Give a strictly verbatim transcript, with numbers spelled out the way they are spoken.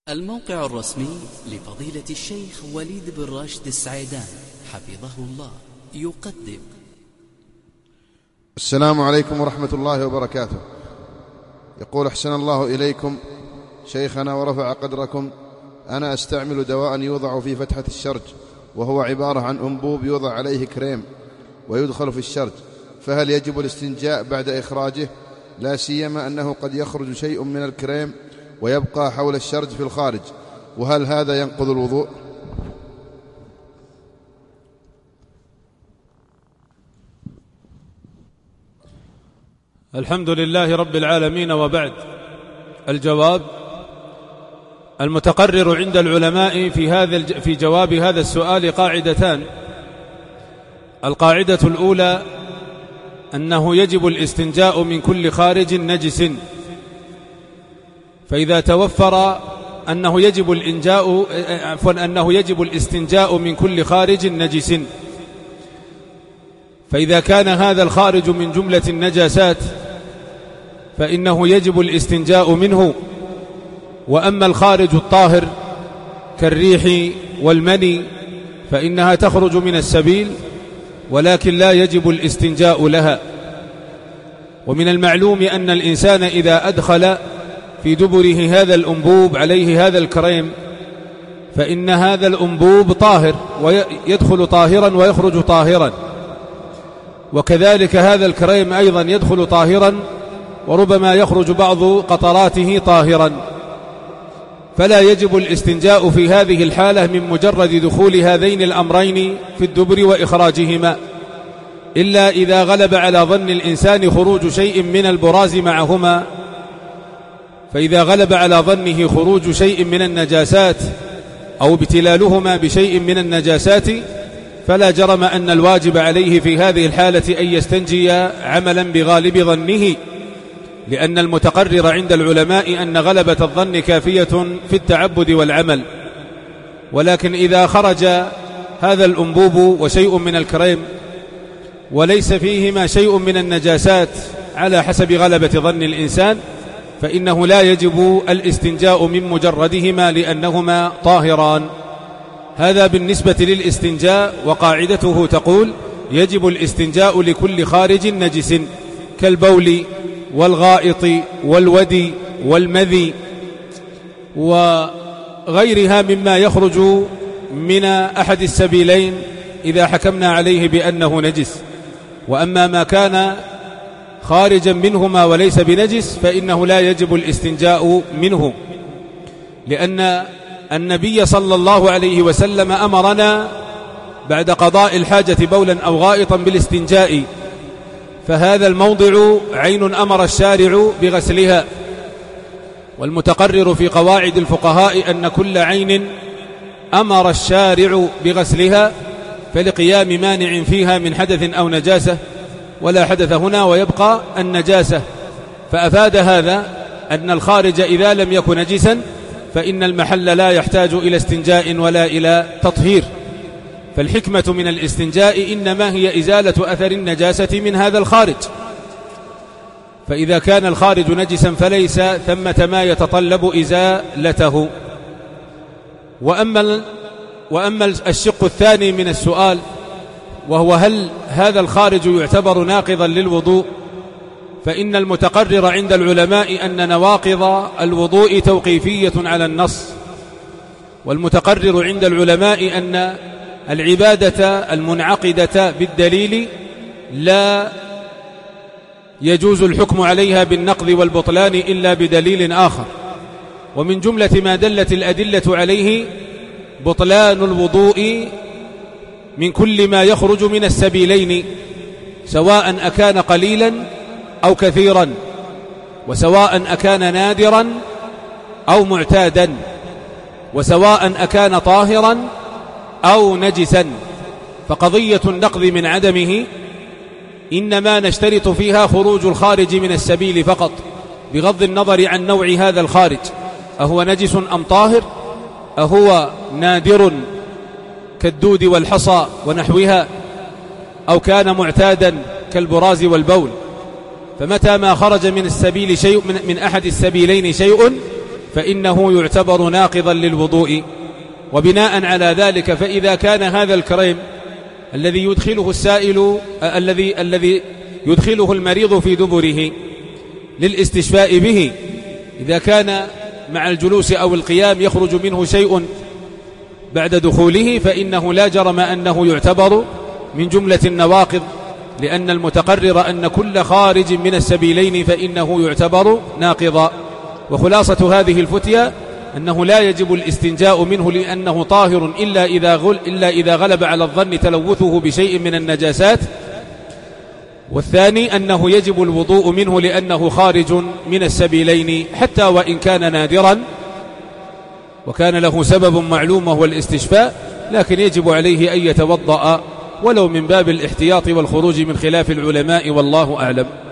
الموقع الرسمي لفضيلة الشيخ وليد بن راشد السعيدان حفظه الله يقدم. السلام عليكم ورحمة الله وبركاته. يقول: أحسن الله إليكم شيخنا ورفع قدركم. أنا أستعمل دواء يوضع في فتحة الشرج، وهو عبارة عن أنبوب يوضع عليه كريم ويدخل في الشرج، فهل يجب الاستنجاء بعد إخراجه؟ لا سيما أنه قد يخرج شيء من الكريم ويبقى حول الشرج في الخارج، وهل هذا ينقض الوضوء؟ الحمد لله رب العالمين، وبعد. الجواب: المتقرر عند العلماء في هذا في جواب هذا السؤال قاعدتان. القاعدة الأولى أنه يجب الاستنجاء من كل خارج نجس، فإذا توفر أنه يجب الإنجاء عفوا أنه يجب الاستنجاء من كل خارج نجس، فإذا كان هذا الخارج من جملة النجاسات فإنه يجب الاستنجاء منه. وأما الخارج الطاهر كالريح والمني فإنها تخرج من السبيل، ولكن لا يجب الاستنجاء لها. ومن المعلوم أن الإنسان إذا أدخل في دبره هذا الأنبوب عليه هذا الكريم فإن هذا الأنبوب طاهر، ويدخل طاهرا ويخرج طاهرا، وكذلك هذا الكريم أيضا يدخل طاهرا وربما يخرج بعض قطراته طاهرا، فلا يجب الاستنجاء في هذه الحالة من مجرد دخول هذين الأمرين في الدبر وإخراجهما، إلا إذا غلب على ظن الإنسان خروج شيء من البراز معهما. فإذا غلب على ظنه خروج شيء من النجاسات أو ابتلالهما بشيء من النجاسات فلا جرم أن الواجب عليه في هذه الحالة أن يستنجي عملا بغالب ظنه، لأن المتقرر عند العلماء أن غلبة الظن كافية في التعبد والعمل. ولكن إذا خرج هذا الأنبوب وشيء من الكريم وليس فيهما شيء من النجاسات على حسب غلبة ظن الإنسان فإنه لا يجب الاستنجاء من مجردهما لأنهما طاهران. هذا بالنسبة للاستنجاء، وقاعدته تقول: يجب الاستنجاء لكل خارج نجس كالبول والغائط والودي والمذي وغيرها مما يخرج من أحد السبيلين إذا حكمنا عليه بأنه نجس. وأما ما كان خارجا منهما وليس بنجس فإنه لا يجب الاستنجاء منه، لأن النبي صلى الله عليه وسلم أمرنا بعد قضاء الحاجة بولا أو غائطا بالاستنجاء، فهذا الموضع عين أمر الشارع بغسلها. والمتقرر في قواعد الفقهاء أن كل عين أمر الشارع بغسلها فلقيام مانع فيها من حدث أو نجاسة، ولا حدث هنا ويبقى النجاسة. فأفاد هذا أن الخارج إذا لم يكن نجسا فإن المحل لا يحتاج إلى استنجاء ولا إلى تطهير، فالحكمة من الاستنجاء إنما هي إزالة أثر النجاسة من هذا الخارج. فإذا كان الخارج نجسا فليس ثمة ما يتطلب إزالته. وأما, وأما الشق الثاني من السؤال، وهو هل هذا الخارج يعتبر ناقضا للوضوء، فإن المتقرر عند العلماء أن نواقض الوضوء توقيفية على النص. والمتقرر عند العلماء أن العبادة المنعقدة بالدليل لا يجوز الحكم عليها بالنقض والبطلان إلا بدليل آخر، ومن جملة ما دلت الأدلة عليه بطلان الوضوء من كل ما يخرج من السبيلين، سواء أكان قليلا أو كثيرا، وسواء أكان نادرا أو معتادا، وسواء أكان طاهرا أو نجسا. فقضية النقض من عدمه إنما نشترط فيها خروج الخارج من السبيل فقط، بغض النظر عن نوع هذا الخارج، أهو نجس أم طاهر، أهو نادر كالدود والحصى ونحوها، أو كان معتادا كالبراز والبول. فمتى ما خرج من السبيل شيء من, من أحد السبيلين شيء فإنه يعتبر ناقضا للوضوء. وبناء على ذلك فإذا كان هذا الكريم الذي يدخله السائل الذي الذي يدخله المريض في دبره للاستشفاء به، إذا كان مع الجلوس أو القيام يخرج منه شيء بعد دخوله فإنه لا جرم أنه يعتبر من جملة النواقض، لأن المتقرر أن كل خارج من السبيلين فإنه يعتبر ناقضا. وخلاصة هذه الفتية أنه لا يجب الاستنجاء منه لأنه طاهر إلا إذا, غل إلا إذا غلب على الظن تلوثه بشيء من النجاسات. والثاني أنه يجب الوضوء منه لأنه خارج من السبيلين حتى وإن كان نادرا وكان له سبب معلوم وهو الاستشفاء، لكن يجب عليه أن يتوضأ ولو من باب الاحتياط والخروج من خلاف العلماء، والله أعلم.